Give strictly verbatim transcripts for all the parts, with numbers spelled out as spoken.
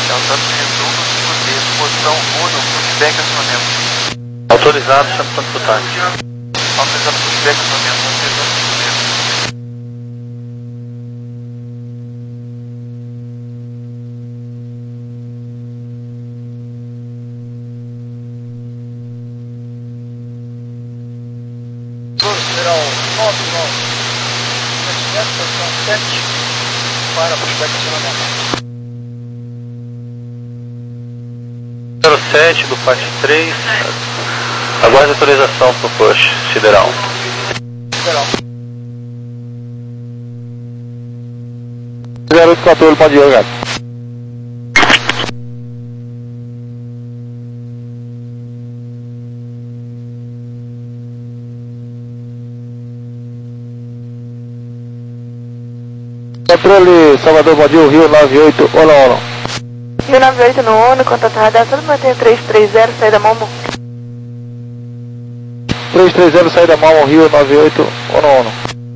Delta retorno cinco D, posição Uno, feedback acionamento. Autorizado, chama ponto pro táxi. Autorizado feedback acionamento, autorizado feedback. Federal nove nove, posição sete, para feedback acionamento. zero sete do parte três, aguarde autorização pro push, Sideral. Federal. zero oito quatorze, pode ir, gato. Controle Salvador, pode ir, Rio nove oito, olá, olá. Rio nove oito no ONU, contato radação, mantenha três três zero, saída Momo. três três zero, saída Momo, Rio nove oito, ONU, ONU.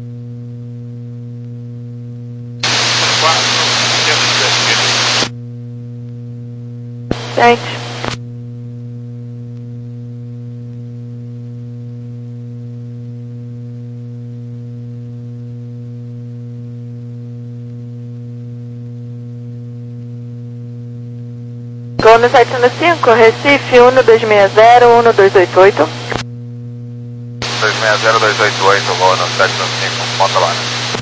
Gente. Gol setecentos e cinco, Recife, um dois seis zero, um dois oito oito. dois seis zero, dois oito oito, Gol setecentos e cinco, ponta lá.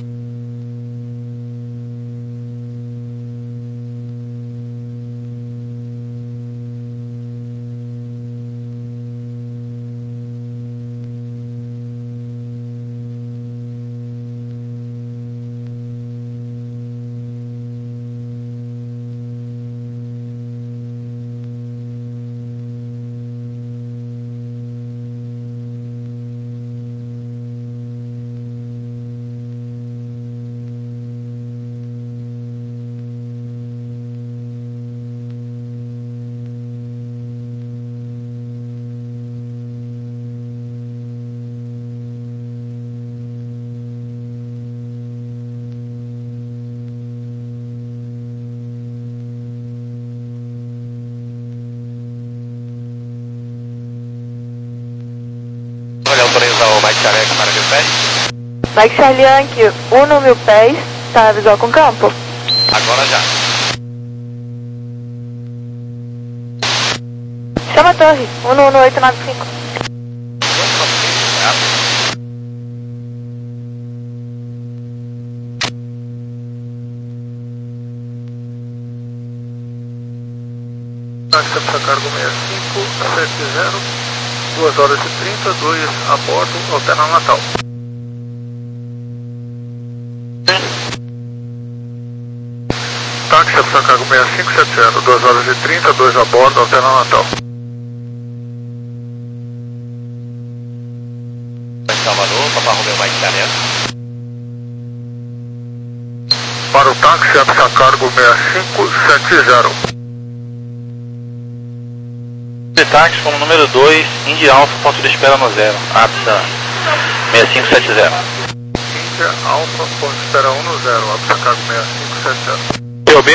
Autorizar o Mike Charlie para mil pés. Mike Charlie Yankee, um mil pés, tá visual com campo? Agora já. Chama a torre, um um oito nove cinco. Táxi para cargo sessenta e cinco, sete zero, duas horas e trinta, dois a bordo, Alterna Natal. Táxi para cargo sessenta e cinco, sete zero, duas horas e trinta, dois a bordo, Alterna Natal. Salvador, Papa Romeo Mike Charlie. Para o táxi, para cargo sessenta e cinco, sete zero. De táxi como número dois, Indy Alpha, ponto de espera no zero, A P S A seis cinco sete zero. Índia Alfa, ponto de espera um no zero, A P S A cargo sessenta e cinco, sete zero. P O B?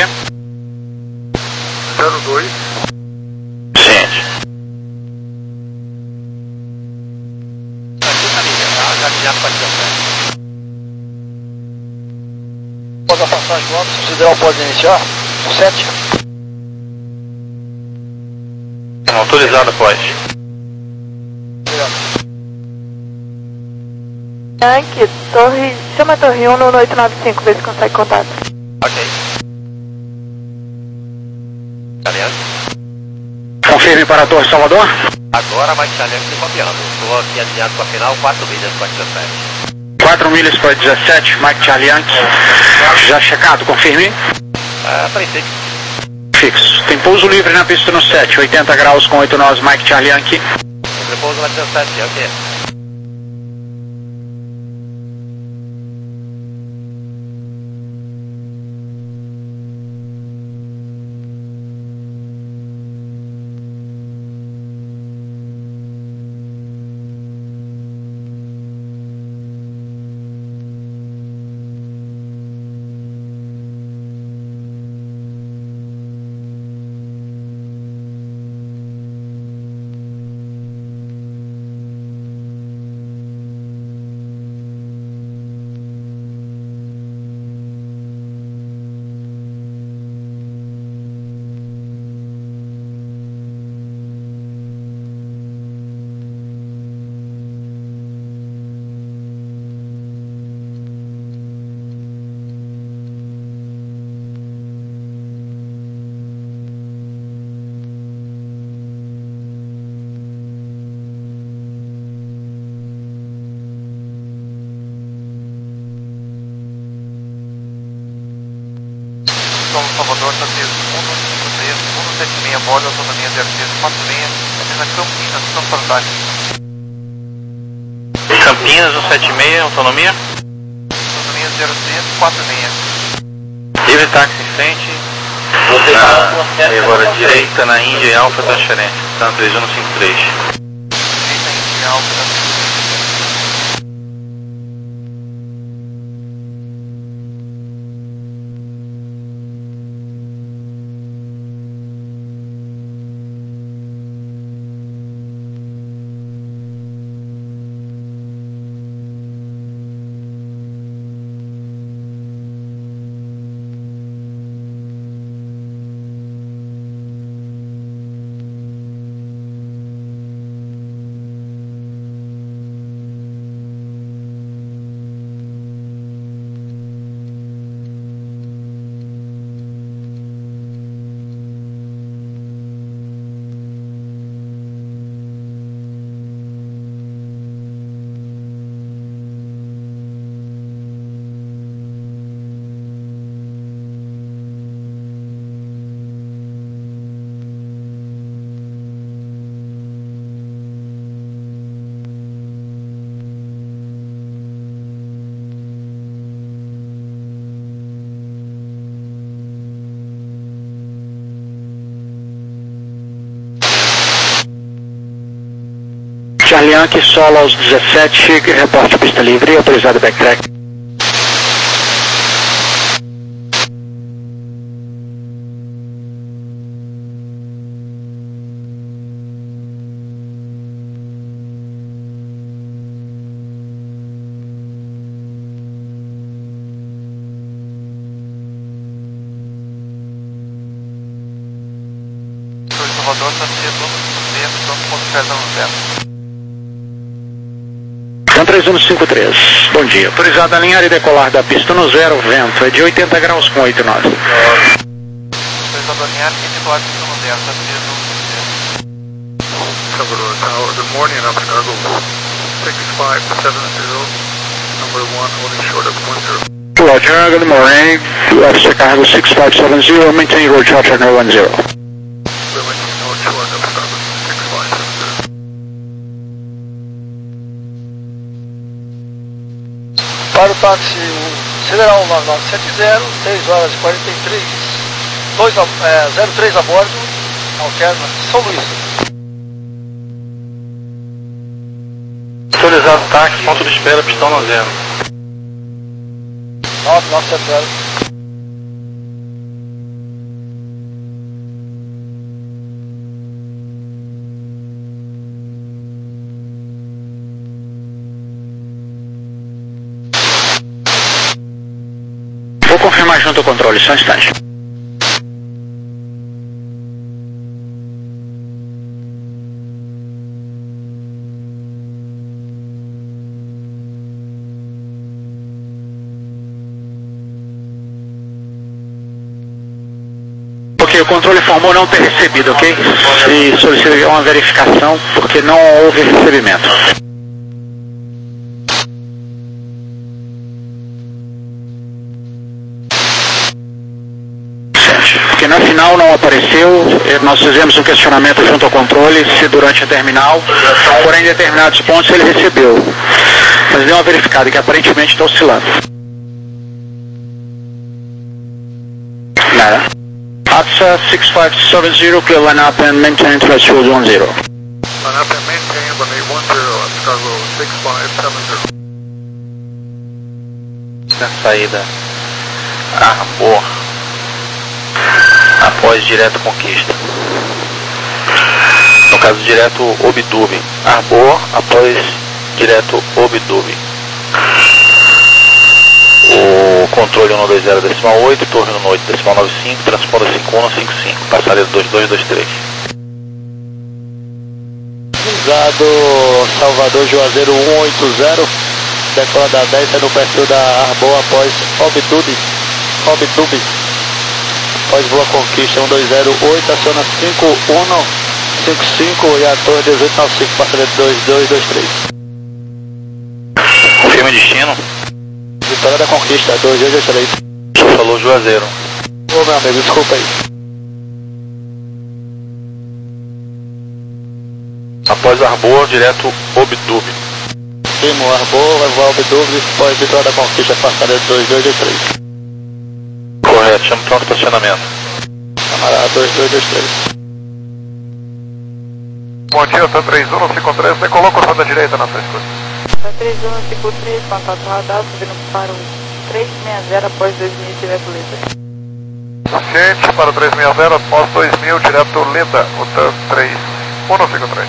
zero dois. Gente. Aqui na linha, tá? Já já pode ser. Após a passagem do alto, o Sideral pode iniciar? sete. Autorizado, pode. Yankee, torre, chama a torre um um oito nove cinco, vê se consegue contato. Ok. Aliás, Confirme para a Torre Salvador. agora Mike Charlie se copiando. Estou aqui alinhado com a final, quatro milhas para dezessete. quatro milhas para dezessete, Mike Charlie Yankee. Já checado, confirme. Ah, princípio. Fixo. Tem pouso livre na pista no sete, oitenta graus com oito nós, Mike Charlie Yankee. Repouso na dezessete, ok. Salvador, está tendo um um cinco três, um um sete seis, bordo, autonomia zero três quatro seis, apenas Campinas, São Fantástico. Campinas, um sete seis, autonomia? Autonomia zero três quatro seis. Livre táxi em frente. Você na, e agora direita na Índia Alfa transferência, tá no três um cinco três. Direita Índia Alfa transferência. Charlie Yankee, solo aos dezessete, reporte pista livre, autorizado backtrack. Salvador, está tendo um cinco três, pronto, ponto perdão zero. três um cinco três, bom dia. Autorizado a alinhar e decolar da pista no zero, vento é de oitenta graus com oito nove. Autorizado a alinhar e decolar da pista no zero, está três um cinco três. Salvador Tower, good morning, I'm Chicago six five seven zero, number one, holding short of one zero. Roger, good morning, U F Chicago six five seven zero, maintain road charter no one zero. Para o táxi, o Federal nove nove sete zero, seis horas e quarenta e três, dois, é, zero três a bordo, alterna, São Luís. Autorizado táxi, ponto de espera, pistão no zero. nove nove sete zero. Vou confirmar junto ao controle, só um instante. Ok, o controle informou não ter recebido, ok? E solicita uma verificação porque não houve recebimento. Porque na final não apareceu, nós fizemos um questionamento junto ao controle se durante a terminal, porém em determinados pontos ele recebeu. Mas deu uma verificada que aparentemente está oscilando. Nada. A T S A six five seven zero, clear line up and maintain threshold one zero. Line up and maintain runway one zero, Chicago six five seven zero. Na saída, Arbor. Após direto conquista. No caso direto Obdube. Arbor após direto Obdube. O controle um dois zero decimal oito, torre no oito decimal nove cinco, transponder cinco um cinco cinco, passaredo dois dois dois três. Usado Salvador Juazeiro um oito zero, decola da dez no perfil da Arbor após Obdube. Obdube. Após voa conquista um dois zero oito, aciona cinco um cinco cinco e a torre dezoito nove cinco, passaredo dois dois dois três. Confirma destino. Vitória da Conquista, dois dois dois três. O senhor falou Juazeiro. Ô meu amigo, desculpa aí. Após Arboa, direto Obdub. Primo, Arboa, vai voar Obdub, pós Vitória da Conquista, passaria dois dois dois três. Correto, chama o tronco de estacionamento. Camarada dois dois dois três. Bom dia, T três um, cinco três, decolou com a da direita na sua escuta. T três um, cinco três, contato radar, subindo para o três seis zero após dois mil, direto Leda. Suficiente para o três seis zero, após dois mil, direto Leda, o T três um, cinco três.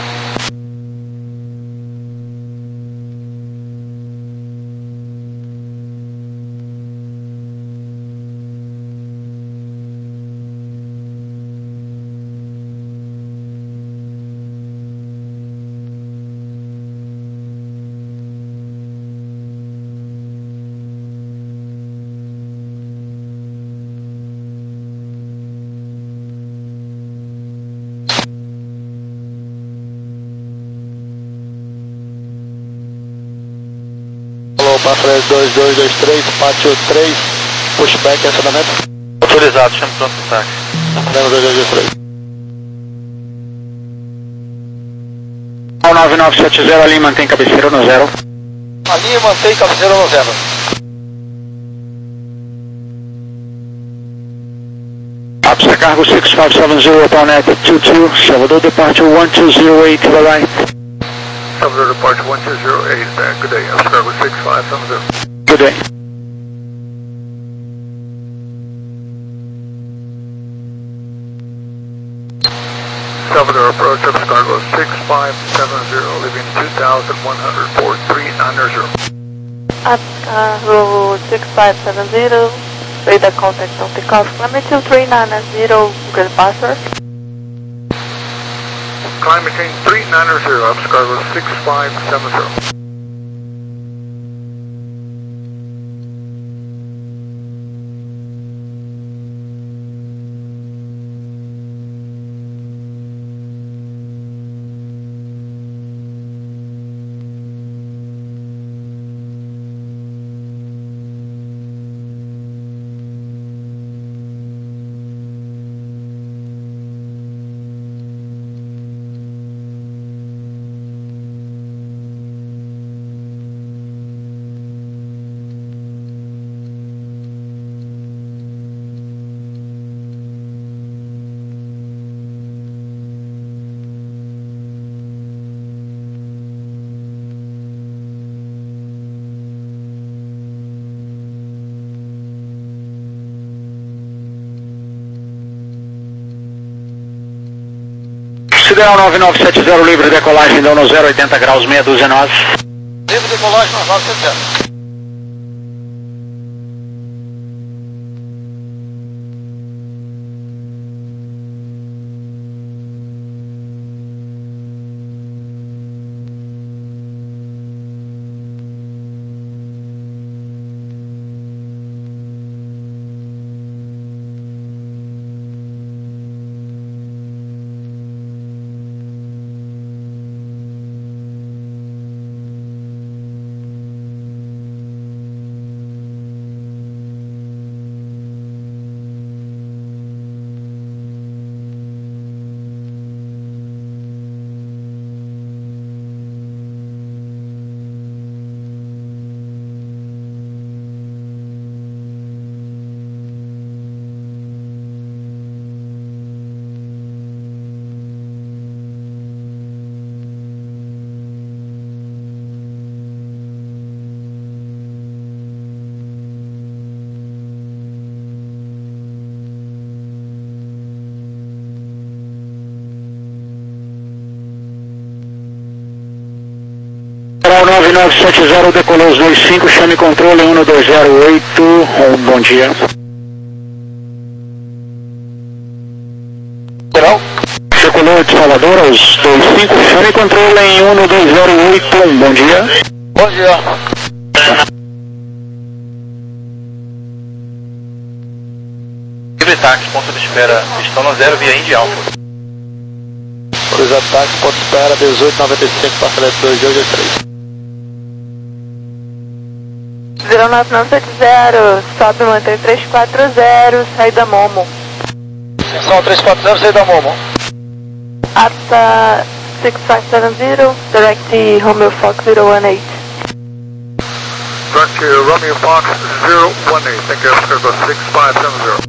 Passaria dois dois dois três, pátio três, pushback, acionamento. Autorizado, chama o tronco de táxi. dois dois dois três. nove nove sete zero, ali mantém cabeceira no zero. Ali mantém cabeceira no zero. Apsa cargo six five seven zero, upon at two two, Salvador departure one two zero eight, to the right. Salvador departure one two zero eight, uh, good day, I'm Chicago six five seven zero. Good day. Salvador approach of Chicago six five seven zero, leaving two thousand one hundred four three nine zero. At Cargo six five seven zero, radar contact on takeoff, climate two three nine zero, good passer. Climate change three nine zero, up Chicago six five seven zero. Sideral nove nove sete zero, livre decolagem, deu no zero oitenta graus, meia dúzia nós. Livre decolagem no nove sete zero. nove nove sete zero, decolou os dois cinco, chame controle um dois zero oito, um bom dia. Geral? Decolou de Salvador aos dois cinco, chame controle em um dois zero oito, um bom dia. Bom dia. Livre táxi, ponto de espera, estão no zero via Indy Alpha. Os ataques, ponto de espera, dezoito noventa e cinco, passaria dois dois dois três. zero nove nove sete zero, sobe, mantém três quatro zero, saída Momo. Secção três quatro zero, saída Momo. Ata six five seven zero, direct Romeo Fox zero one eight. Direct to Romeo Fox zero one eight, thank you, Oscar Cargo six five seven zero.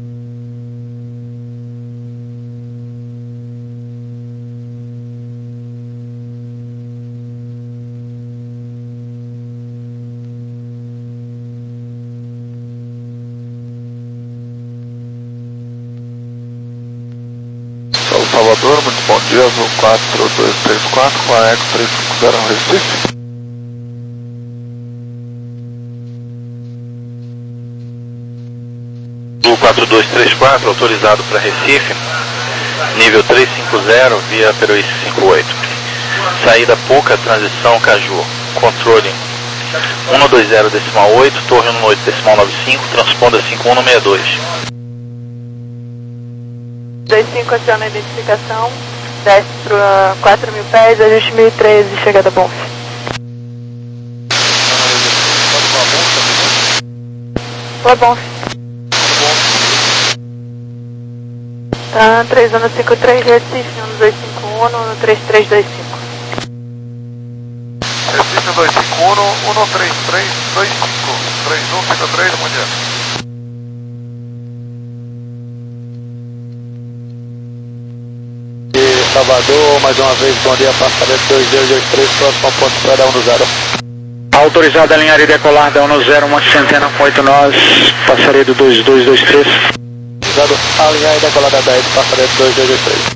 Salvador, muito bom dia, Azul quatro dois três quatro com a Eco três cinco zero Recife. Azul quatro dois três quatro, autorizado para Recife, nível três cinco zero, via Peruíce cinco oito. Saída pouca, transição Caju, controle um dois zero decimal oito, torre um oito decimal nove cinco, transponda cinco um no sessenta e dois. dois cinco aciona a identificação, desce para quatro mil pés, ajuste mil e treze, chegada Bonf. Boa Bonf. Tá, três um cinco três, Recife, um dois cinco um, um três três dois cinco. Recife dois cinco um, um três três dois cinco, três um cinco três, bom dia. Salvador, mais uma vez, bom dia, passaredo dois dois dois três, próximo ao ponto para um zero. Autorizado a alinhar e decolar da um zero, uma centena com oito nós, passaredo dois dois dois três. Autorizado a alinhar e decolar da dez, passaredo dois dois dois três.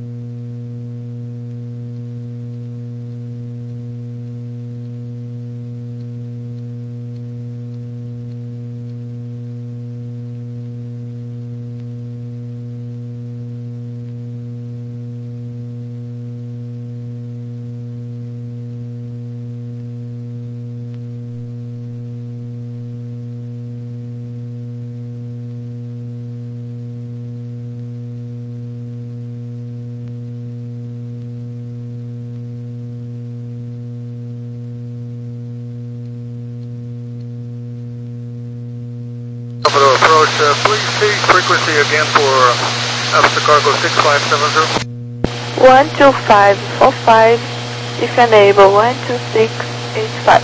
Approach, uh, please change frequency again for Oscar Cargo six five seven zero. one two five four five, if enable, one two six eight five.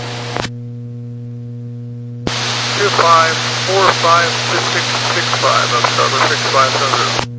two five four five six six five, Oscar Cargo six five seven zero.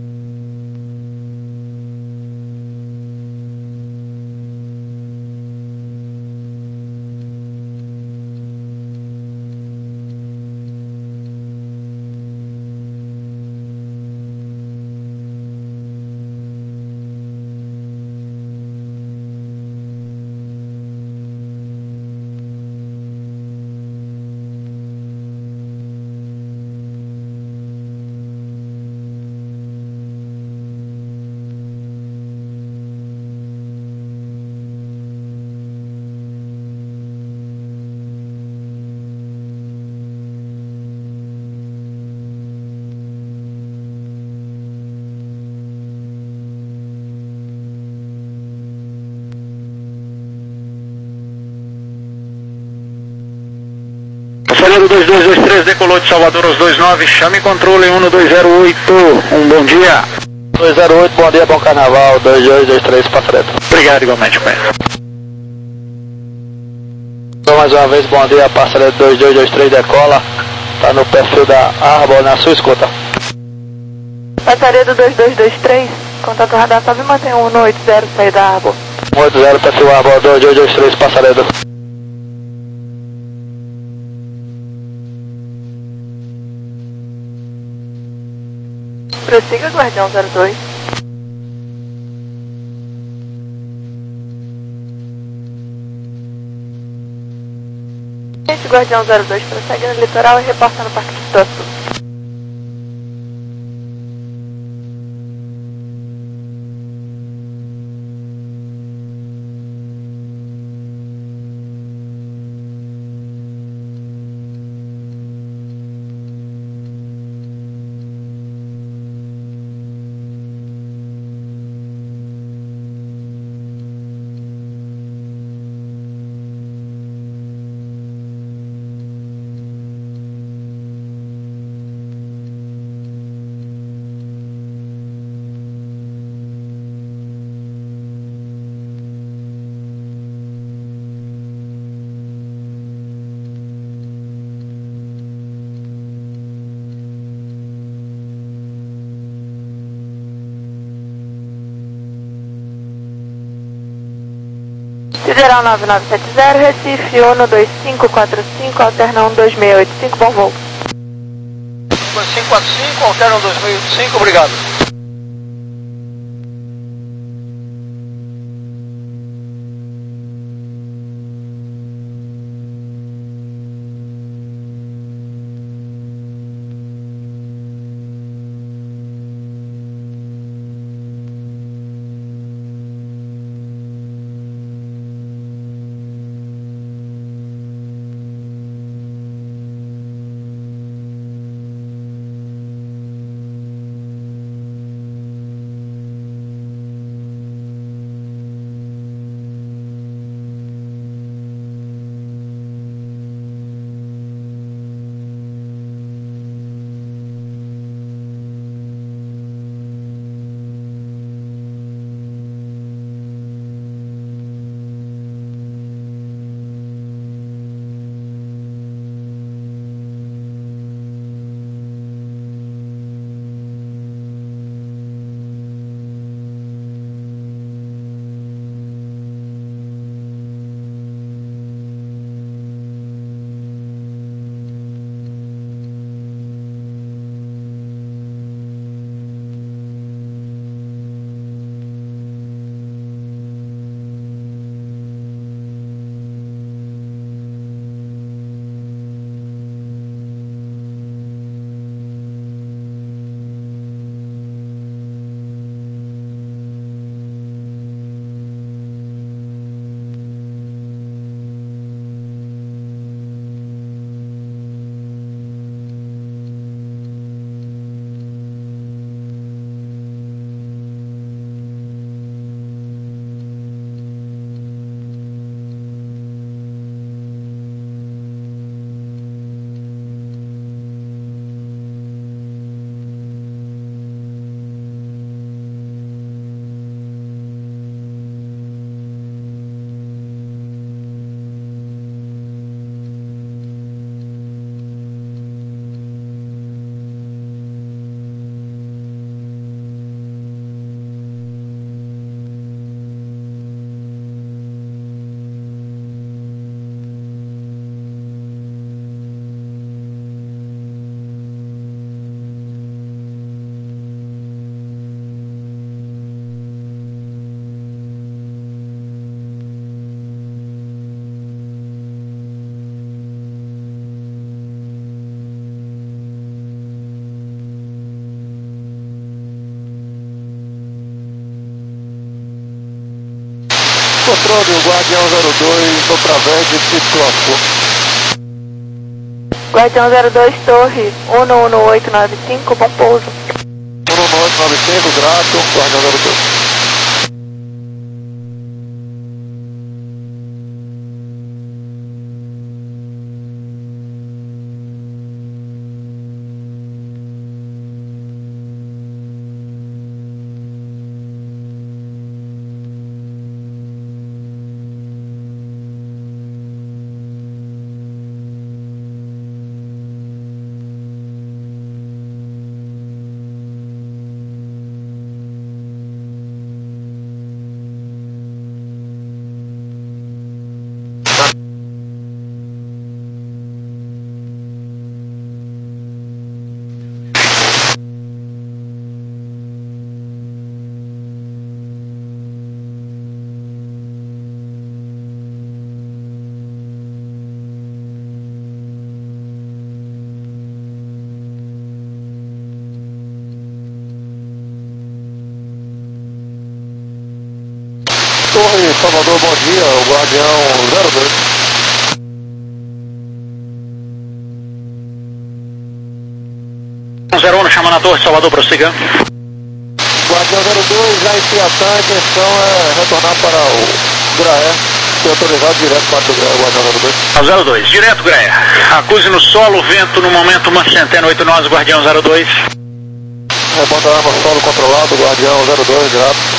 Passaredo dois dois dois três, decolou de Salvador aos dois nove, chame controle um dois zero oito, um bom dia. dois zero oito, bom dia, bom carnaval, dois dois dois três, passaredo. Obrigado igualmente, companheiro. Então, mais uma vez, bom dia, passaredo dois dois dois três, decola, tá no perfil da Arbor, na sua escuta. Passaredo dois dois dois três, contato radar, sobe e mantém um oito zero, saída Arbor. um oito zero, perfil Arbor, dois dois dois três, passaredo. Prossiga, Guardião zero dois. Gente, Guardião zero dois, prossegue no litoral e reporta no Parque de Tuaçu. Sideral nove nove sete zero, Recife um dois cinco quatro cinco, alterna um dois seis oito cinco, bom voo. dois cinco quatro cinco, alterna um dois seis oito cinco, obrigado. Controle, o Guardião zero dois, tô pra Verde, situação. Guardião zero dois, torre um um oito nove cinco, bom pouso. um um oito nove cinco, grato, Guardião zero dois. Torre Salvador, bom dia, o Guardião zero dois. zero um, chamando a Torre Salvador, prossiga. Guardião zero dois, já em Piatã, a intenção é retornar para o Graé, foi autorizado direto para o Graé, Guardião zero dois. zero dois, direto, Graé. Acuse no solo, vento no momento, uma centena, oito nós, Guardião zero dois. Remonta a arma solo controlado, Guardião zero dois, grato.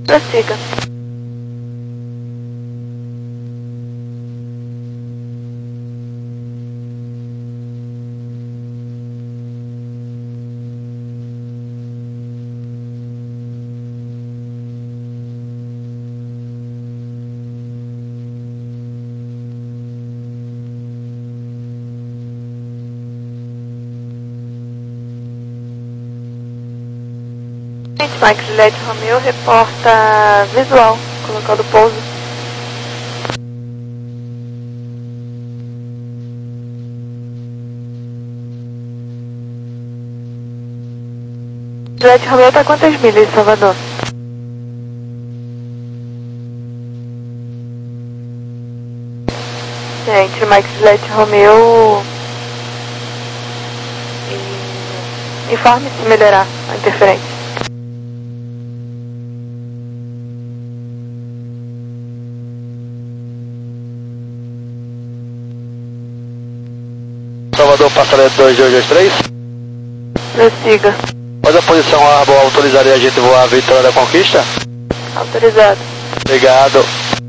Prossiga. Mike Juliette Romeo reporta visual, colocando pouso. Juliette Romeo está quantas milhas de Salvador? Gente, Mike Juliette Romeo, e... informe se melhorar a interferência. Salvador, passarela dois dois dois três. Prossiga. Qual a posição Arbor autorizaria a gente voar a Vitória da Conquista? Autorizado. Obrigado.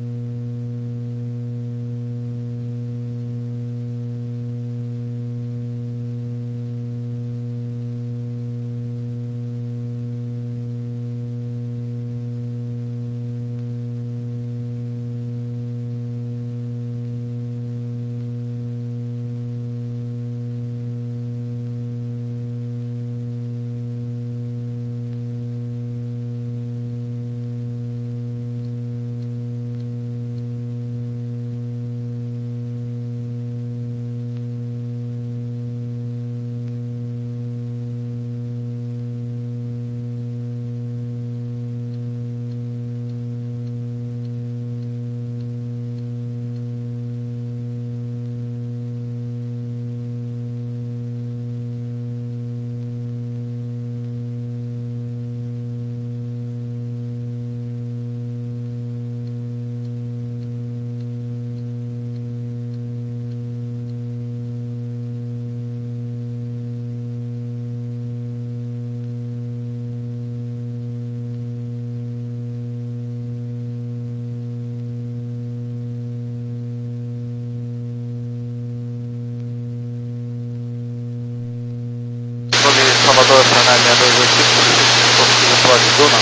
Salvador, Sanai seis dois oito cinco, Flórida, Duna.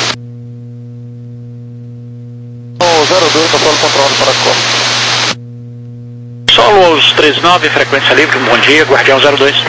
zero dois, está solo controlado para a costa. Solo aos treze nove, frequência livre, bom dia, Guardião zero dois.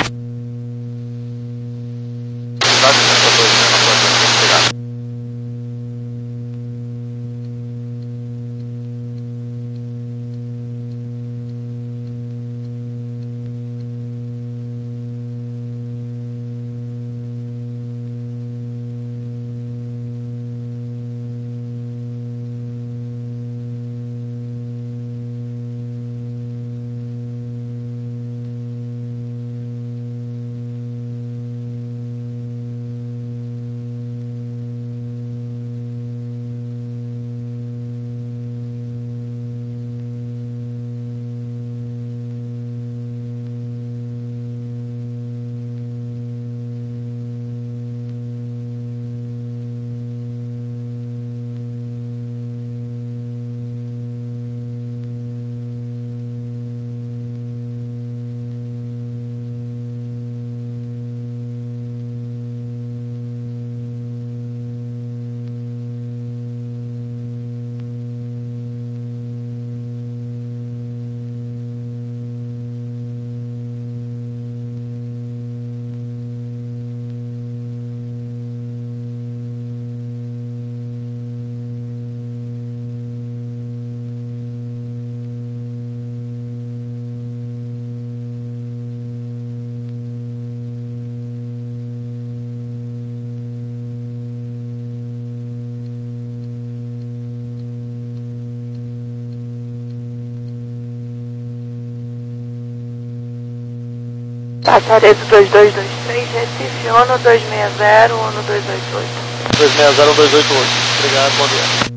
Passaredo dois dois dois três, Recife, ONU dois seis zero, ONU dois oito oito. dois seis zero, dois oito oito. Obrigado, bom dia.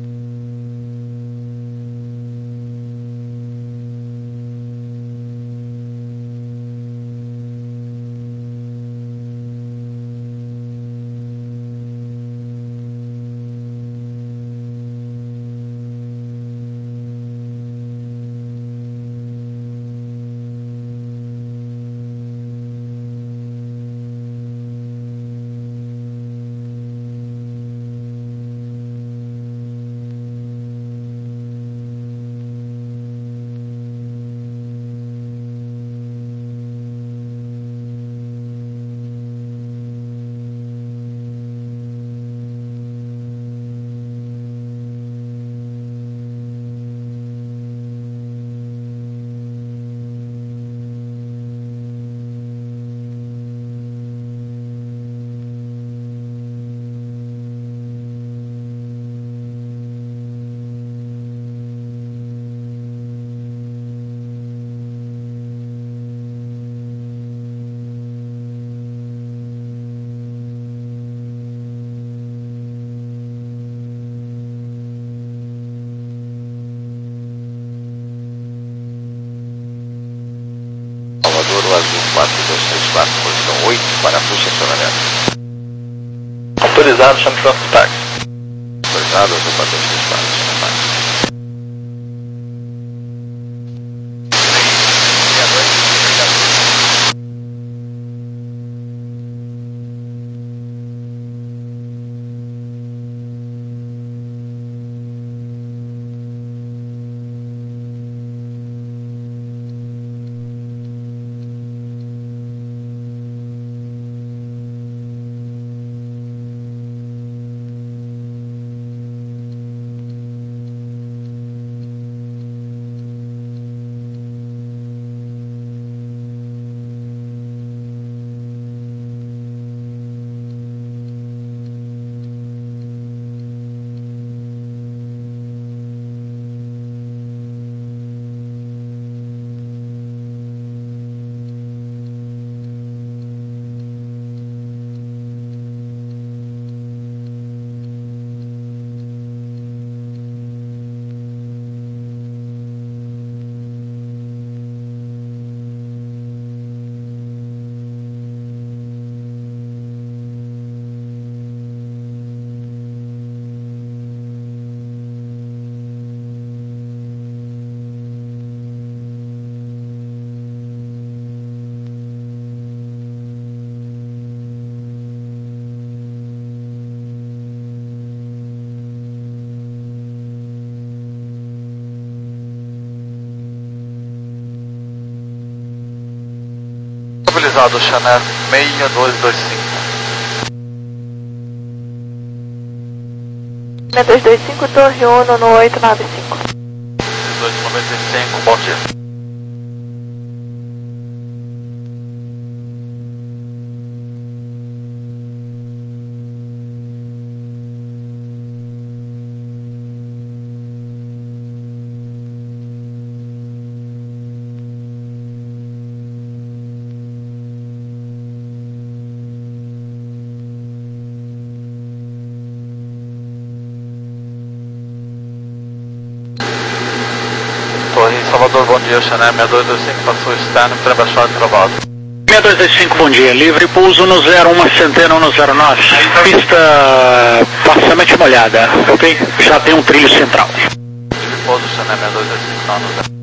Salvador, o azul quatro dois três quatro, posição oito, para full estacionamento. Autorizado, chame próximo táxi. Autorizado, azul quatro dois três quatro, chame táxi. Estabilizado, Chanel seis dois dois cinco. seis dois dois cinco, Torre Uno no oito nove cinco. dezoito noventa e cinco, bom dia. Torre Salvador, bom dia, Chanel seis dois dois cinco, passou externo, pré-baixado e travado. seis dois dois cinco, bom dia, livre pouso no zero um, Centeno no zero nove, pista parcialmente molhada, ok? Já tem um trilho central. Livre pouso, Chanel seis dois dois cinco, não, no zero.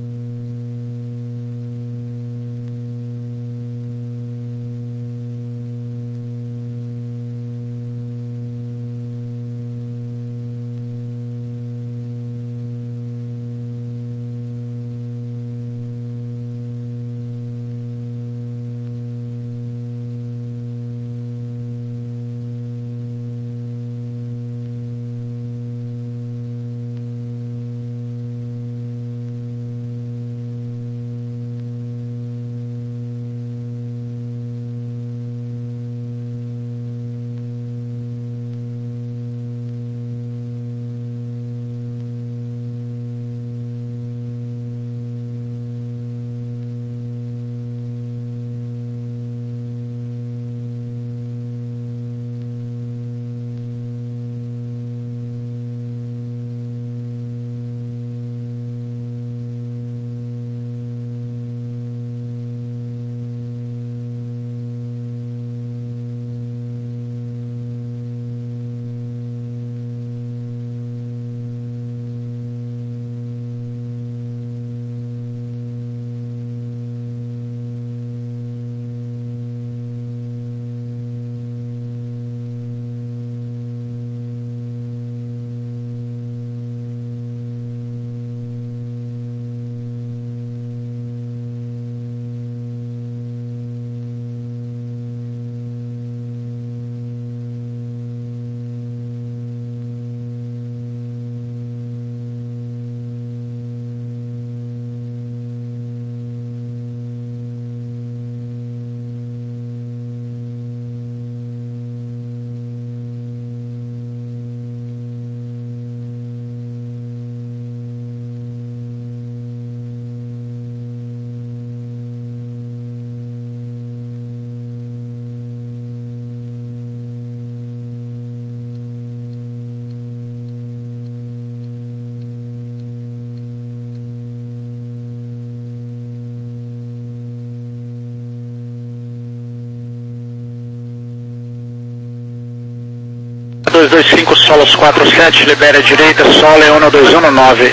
dois dois cinco, Solos quatro sete, libere a direita, Sol é um dois um nove.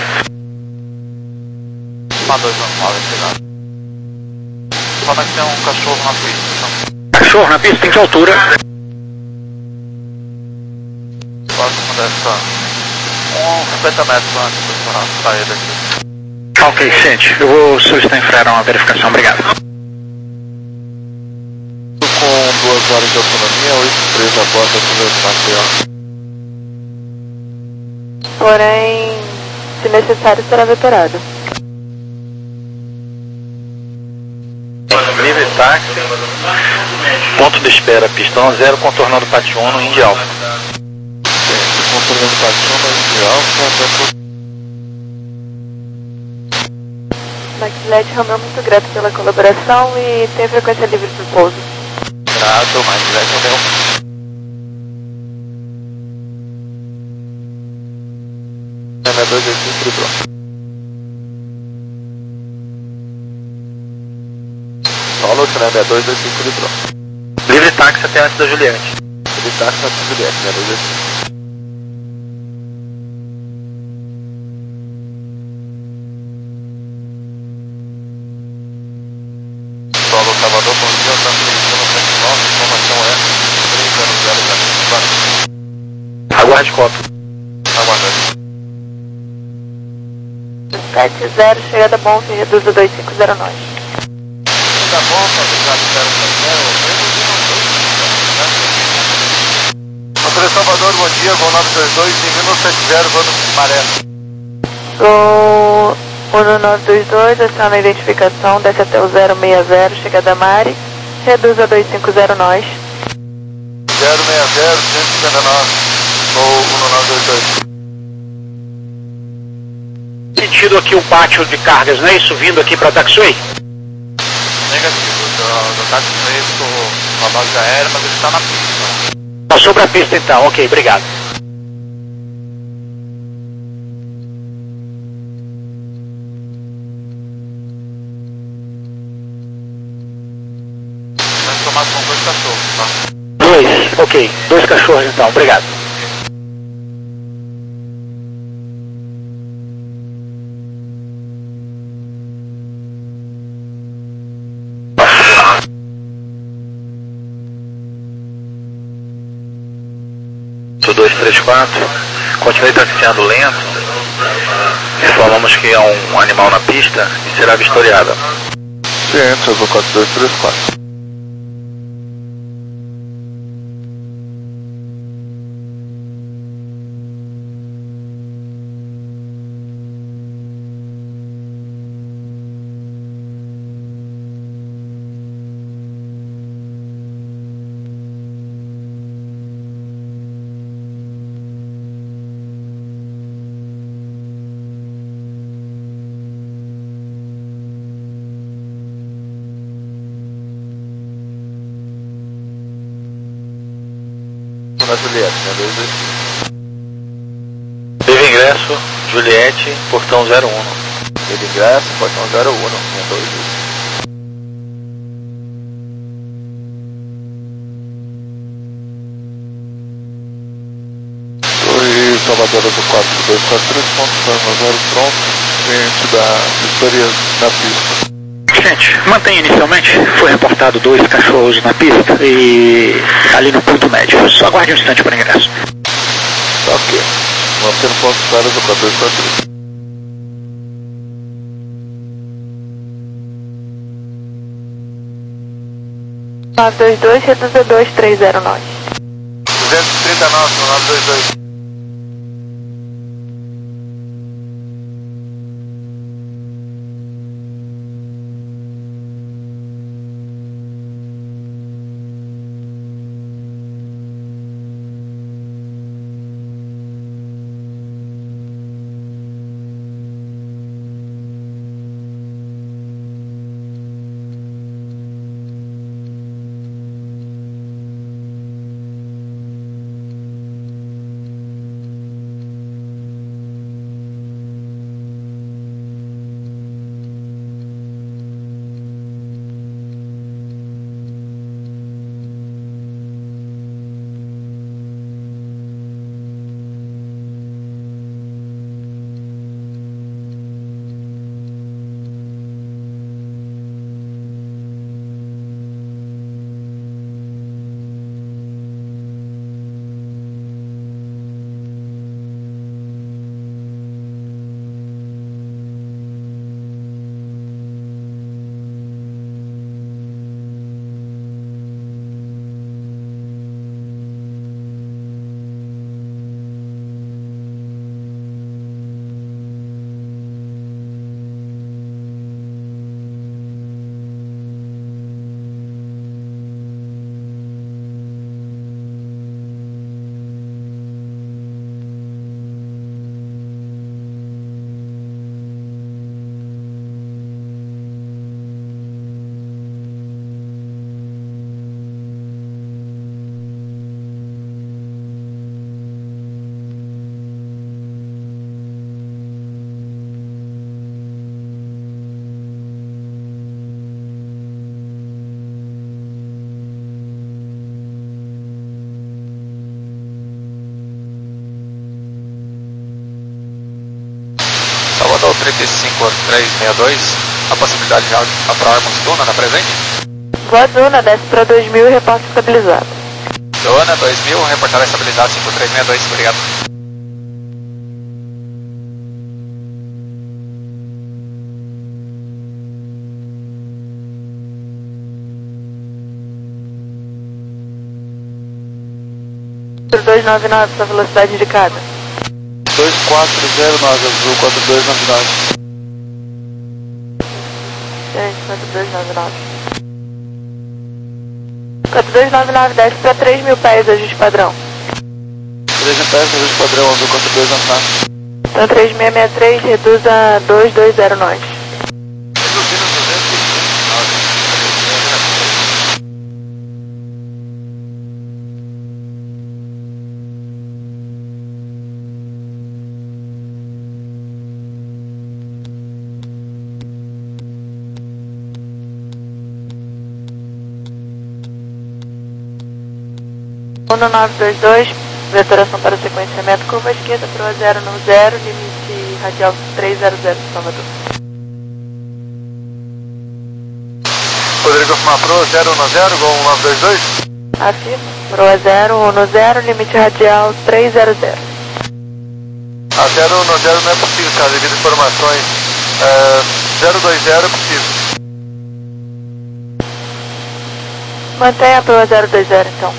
um dois um nove, obrigado. Fala que tem um cachorro na pista. Cachorro na pista, em que altura? Próximo dessa... uns cinquenta metros antes da saída aqui. Ok, gente, eu vou solicitar em Frera uma verificação, obrigado. Com duas horas de autonomia, oito três a bordo do meu Porém, se necessário, será vetorado. Livre táxi, ponto de espera, pistão zero, contornando pátio um no Indy Alpha. Contornando pátio um no Indy Alpha. Maxilete Romeu, muito grato pela colaboração e tem frequência livre para pouso. Grato, Maxilete Romeu. M dois dois cinco, pronto. Solo, China dois dois cinco, pronto. Livre táxi até antes da Juliette. Livre táxi até a Juliette, né, dois dois cinco. Solo, Salvador, bom dia, está no cento e nove, informação é três zero zero quatro. Aguarde copo. Aguarde. sete zero, chegada bom, que reduz a dois cinco zero nove. Tá bom, obrigado, zero Motorista Salvador, bom dia, voo nove dois dois, em sete zero, voo no Maré. Gol um nove dois dois, aciona a identificação, desce até o zero seis zero, chegada Mari, reduz a dois cinco zero nove. zero seis zero, cento e cinquenta e nove, voo um nove dois dois. Sentido aqui o pátio de cargas, não é isso? Vindo aqui para Taxiway? Negativo, do táxi com a base aérea, mas ele está na pista. Tá sobre a pista então, ok, obrigado. Vamos tomar com dois cachorros, tá? Dois, ok, dois cachorros então, obrigado. dois três quatro, continue taxiando lento, informamos que há um animal na pista e será vistoriada. Ciente, eu vou quatro dois três quatro. Na Juliette, né? dois dois cinco. Teve ingresso, Juliette, portão zero um. Teve ingresso, portão zero um, né? dois dois cinco. Oi, Salvador do quatro dois quatro três, ponto zero pronto, cliente da vistoria na pista. Gente, mantenha inicialmente, foi reportado dois cachorros na pista e ali no ponto médio. Só aguarde um instante para ingresso. Tá ok. Mantendo ponto zero do quatro dois quatro três. nove dois dois, reduz a dois três zero nove. duzentos e trinta e nove no nove dois dois. trinta e cinco três seis dois, a possibilidade de aprovarmos Duna na presente? Voa Duna, desce para dois mil e reporta estabilizado. Duna, dois mil, reportar a estabilidade cinco três seis dois, obrigado. dois nove nove, sua velocidade indicada. dois quatro zero nove, azul, quatro dois nove nove. Gente, quatro dois nove nove. quatro dois nove nove, desce para três mil pés, ajuste padrão. três mil pés, ajuste padrão, azul, quatro dois nove nove. Então três seis seis três, reduz a dois dois zero nós. um nove dois dois, vetoração para o sequenciamento, curva esquerda para o zero no zero, limite radial três zero zero, Salvador. Poderia confirmar para o zero no zero, Gol um nove dois dois? Afirma, para o zero um no zero, limite radial três zero zero. A zero no zero não é possível, tá? Devido a informações, é, zero dois zero é possível. Mantenha para o zero dois zero, então.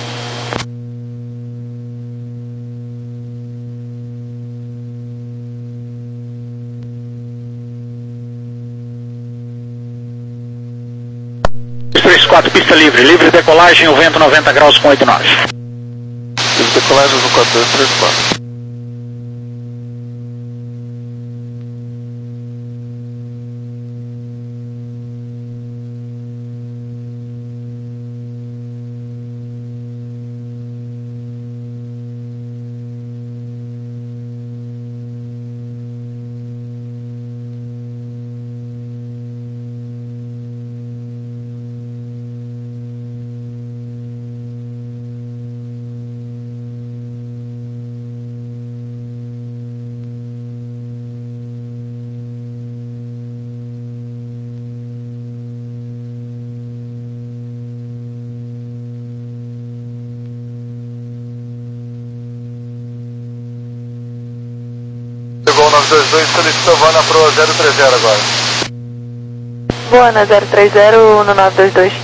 três quatro, pista livre, livre decolagem, o vento noventa graus com oito nove. Livre decolagem, azul, quatro dois três quatro. Gol nove dois dois, solicitou voo na proa zero três zero agora. Boa na zero três zero, no nove dois dois.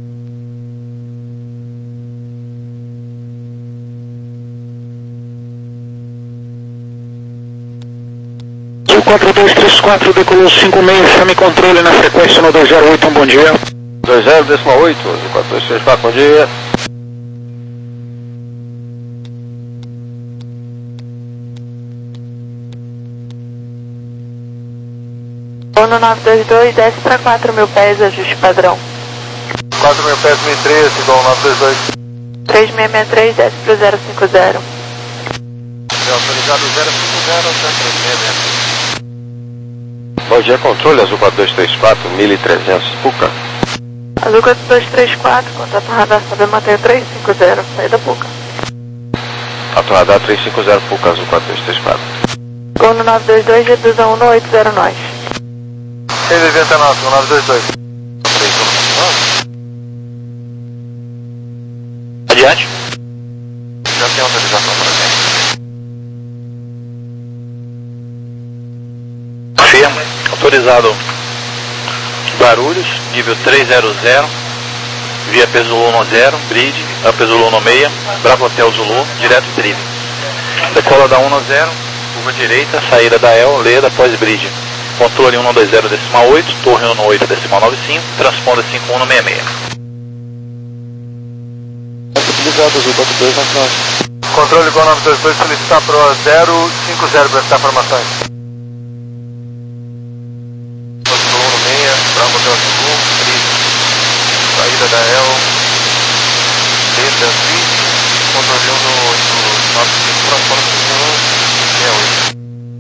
quatro dois três quatro, decolou cinco seis, chame controle na frequência no dois zero oito, um bom dia. dois zero oito, quatro dois três quatro, bom dia. no nove dois dois, desce para quatro mil pés, ajuste padrão. quatro mil pés, mil e treze, igual nove dois dois. três seis seis três, desce para o zero cinco zero. É autorizado zero cinco zero, três três seis. Bom dia, controle, azul quatro dois três quatro, mil e trezentos, Puca. Azul quatro dois três quatro, contato radar, saber manter três cinco zero, saída Puca. Contato radar três cinco zero, Puca, azul quatro dois três quatro. Gol no nove dois dois, reduz a um no oito zero nós. seis noventa e nove, nove dois dois. Adiante. Já tem autorização para gente. Firma, autorizado Guarulhos, nível três zero zero, via Pesulô no zero, bridge, a Pesulô no meia, Bravo Hotel Zulu, direto drive. Decola da um no zero, curva direita, saída da El, Leda, pós-bridge. Controle um dois zero decimal oito, torre um oito decimal nove cinco, transponda cinco um no seis seis. Utilizado, azul quatro dois nove nove. Controle igual nove dois dois, solicitar pro zero cinco zero para prestar informações. Controle um no meia, Bravo Hotel Zulu, bridge, saída da El, Leda, bridge, controle um no oito nove cinco, transponda cinco um seis oito.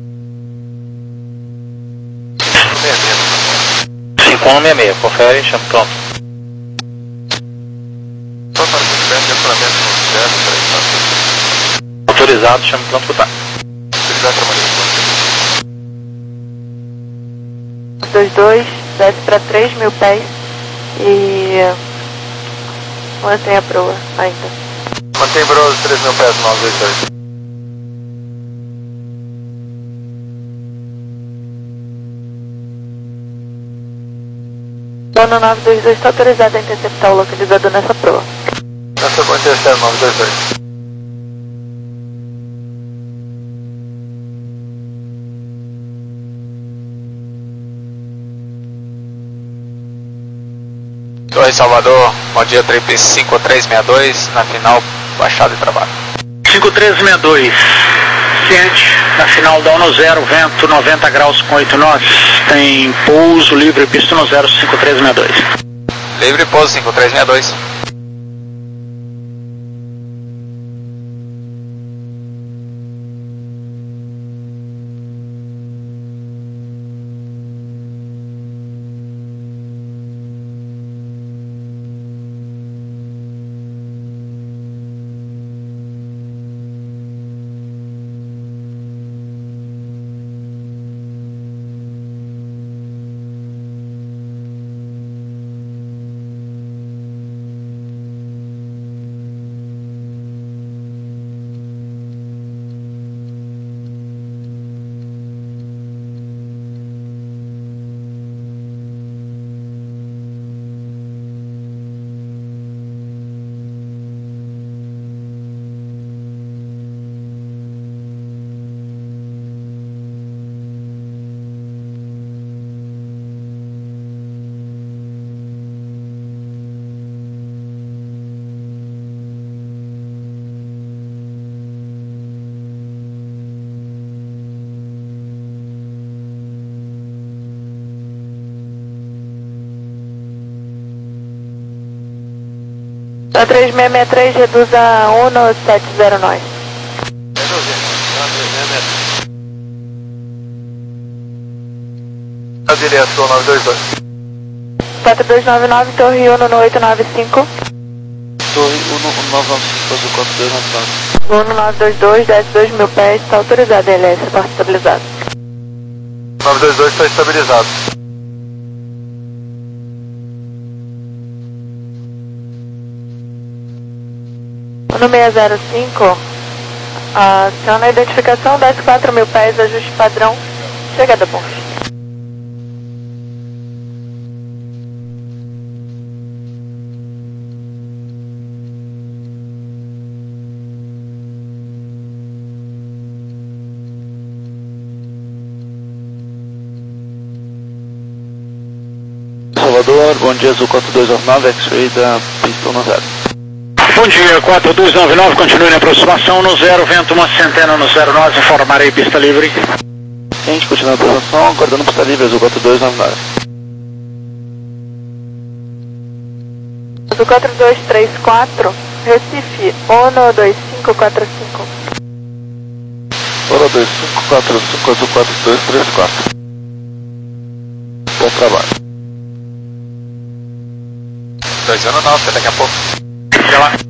cinco um no seis seis, confere, chama pronto. Autorizado, chama pronto, botar. Obrigado, trabalhador. dois, desce para três mil pés e mantém a proa ainda. Mantém proa de três mil pés, nove dois dois. Dono nove dois dois está autorizado a interceptar o localizador nessa proa. Nessa proa intercepta nove dois dois. Torre Salvador, bom dia, Trip cinco três seis dois, na final, baixada e trabalho. cinco três seis dois, ciente, na final da no zero, vento noventa graus com oito nós, tem pouso livre, pista no zero, cinco três seis dois. Livre pouso cinco três seis dois. A três seis seis três reduz a um sete zero nós. A direção nove dois dois. quatro dois nove nove, Torre Uno no oito nove cinco. Torre Uno nove nove cinco, azul quatro dois nove nove. Uno nove dois dois, desce dois mil pés, está autorizado a L S, porta estabilizado. nove dois dois está estabilizado. Uno seis zero cinco, aciona a identificação, desce quatro mil pés, ajuste padrão, chegada a ponte. Salvador, bom dia, azul quatro dois nove nove, X-ray da pista no zero. Bom dia, quatro dois nove nove, continue na aproximação no zero, vento uma centena no zero nós, informarei pista livre. Gente, continua na aproximação, aguardando pista livre, azul quatro dois nove nove. Azul quatro dois três quatro, Recife, Uno dois cinco quatro cinco. Uno dois cinco quatro cinco, azul quatro dois três quatro. Bom trabalho. dois um nove, até daqui a pouco. Até lá.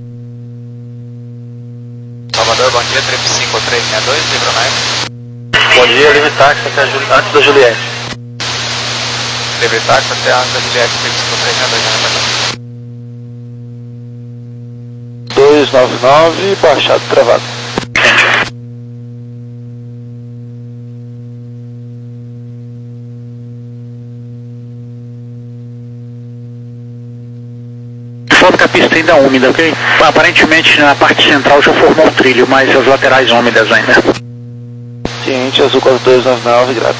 Salvador, bom dia, Trip cinco três seis dois, livre mais. Bom dia, livre táxi até a Juli... antes da Juliette. Livre táxi até antes da Juliette, Trip cinco três seis dois, né, dois nove nove, baixado travado. Foto que a pista ainda é úmida, ok? Aparentemente na parte central já formou um trilho, mas as laterais úmidas ainda. Ciente, azul quatro dois nove nove, grato.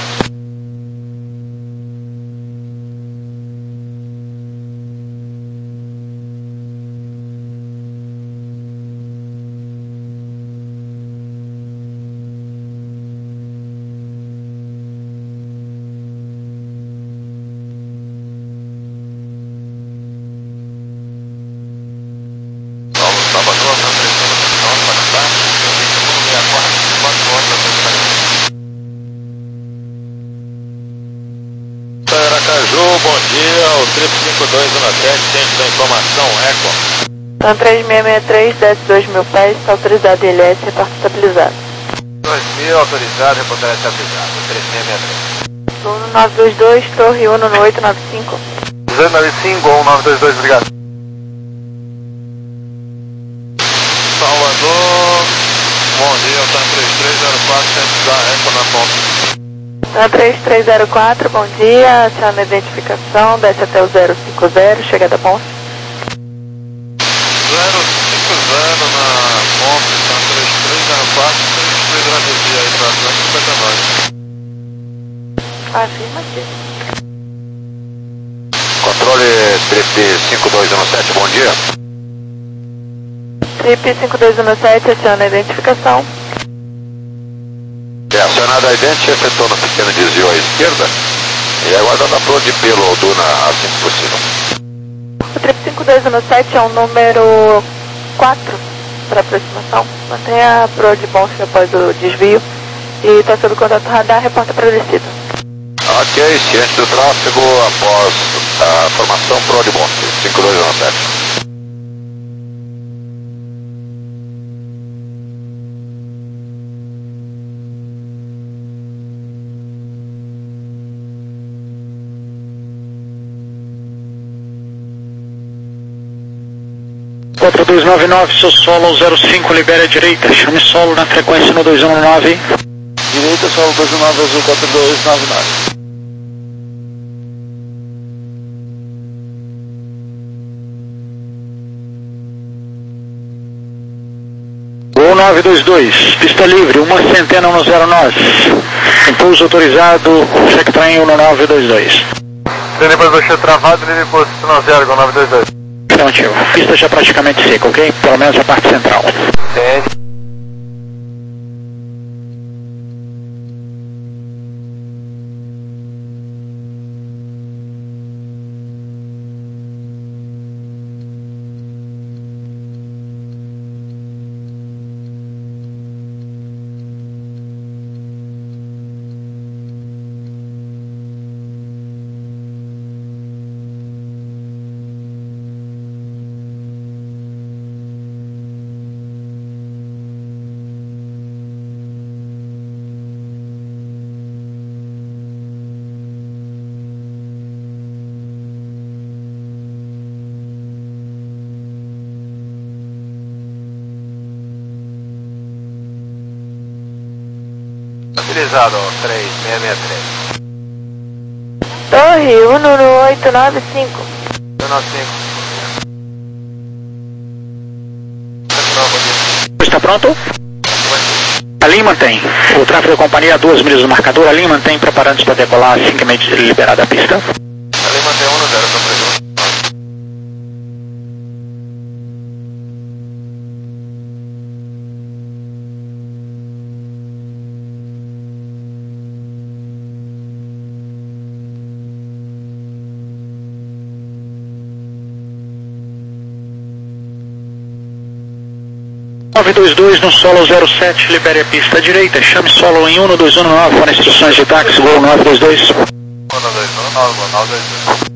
Bom dia, o Trip cinco dois um sete, centro da informação, Eco. Então três seis seis três, desce dois mil pés, está autorizado L S, porta estabilizada. dois mil autorizado, reportagem estabilizada, três seis seis três. Uno nove dois dois, Torre Uno no oito nove cinco. oito nove cinco, um nove dois dois, obrigado. Salvador, bom dia, tá em três três zero quatro, centro da Eco na ponta. Na três três zero quatro, bom dia, chama a identificação, desce até o zero cinco zero, chegada a ponte. zero cinco zero na ponte, tá três três zero quatro, três três gravidez aí pra Atlântico cinquenta e nove. Afirmativo. Controle Trip cinco dois um sete, bom dia. Trip cinco dois um sete, aciona a identificação. É, acionado a idente, efetuando um pequeno desvio à esquerda e aguardando a proa de pelo Duna assim que possível. O Trip cinco dois um sete é o número quatro para aproximação. Mantenha a proa de Bonfim após o desvio e está sob contato radar, reporta para a descida. Ok, ciente do tráfego após a formação proa de Bonfim, cinco dois um sete. quatro dois nove nove, seu solo zero cinco, libere a direita, chame solo na frequência no dois um nove. Direita, solo dois um nove, azul quatro dois nove nove. Gol nove dois dois, pista livre, uma centena no zero nove. Impulso autorizado, check train um nove dois dois. Trem depois do cheio travado, ele posicionou zero com nove dois dois. Afirmativo. Pista já praticamente seca, ok? Pelo menos a parte central. Entende? Utilizado três seis seis três. Torre Uno no oito nove cinco. oito nove cinco. Está pronto? A linha mantém. O tráfego da companhia a duas milhas do marcador. A linha mantém, preparando-se para decolar assim que liberada a pista. A linha mantém um zero para prejuízo. nove dois dois no solo zero sete, libere a pista à direita, chame solo em um dois um nove, para instruções de táxi, voo nove dois dois. um dois um nove, nove dois dois.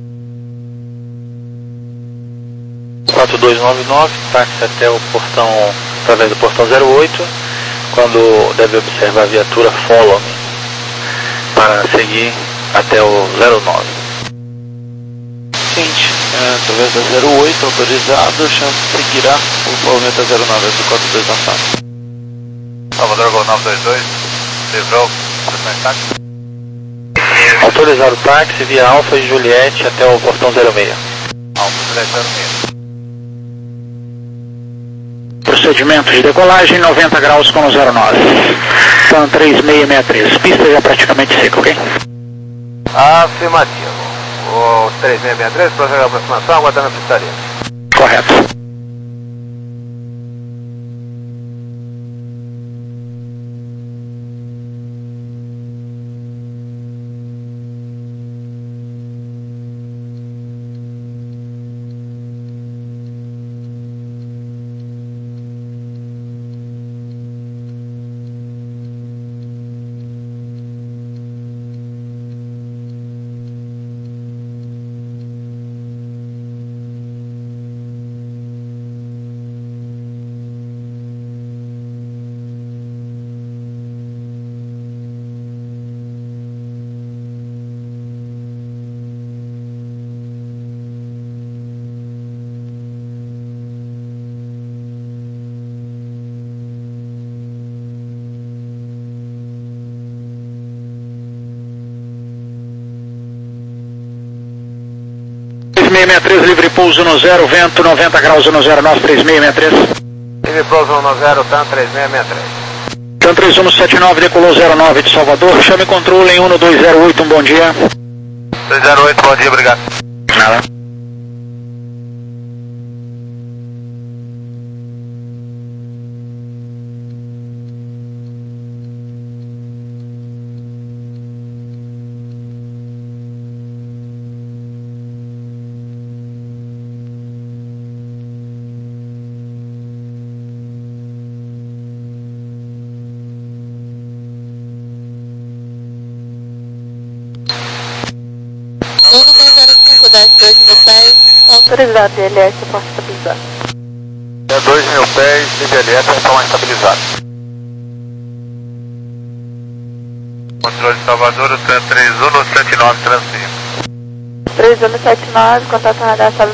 quatro dois nove nove, táxi até o portão, através do portão zero oito, quando deve observar a viatura follow me, para seguir até o zero nove. Seguinte, é, através da zero oito, autorizado, chance seguirá o movimento da zero nove, do quatro dois nove nove. Salvador Gol nove dois dois, livrou, táxi. Autorizado táxi via Alfa e Juliette até o portão zero seis. Alfa Juliette zero seis. Procedimento de decolagem noventa graus com o zero nove. Pan três seis seis três. Pista já praticamente seca, ok? Afirmativo. O três seis seis três, prossegue a aproximação, aguardando a pistaria. Correto. livre pouso no zero, vento noventa graus no zero nove três seis seis três. Livre pouso no zero, TAM três seis seis três. TAM três um sete nove, decolou zero nove de Salvador, chame controle em um dois zero oito, um bom dia. dois zero oito, bom dia, obrigado. Nada. Autorizado, D L S, porta estabilizada. É dois mil pés, D L S, então estabilizado. Controle de Salvador, o TAM três um sete nove, transfiro. três um sete nove, contato radar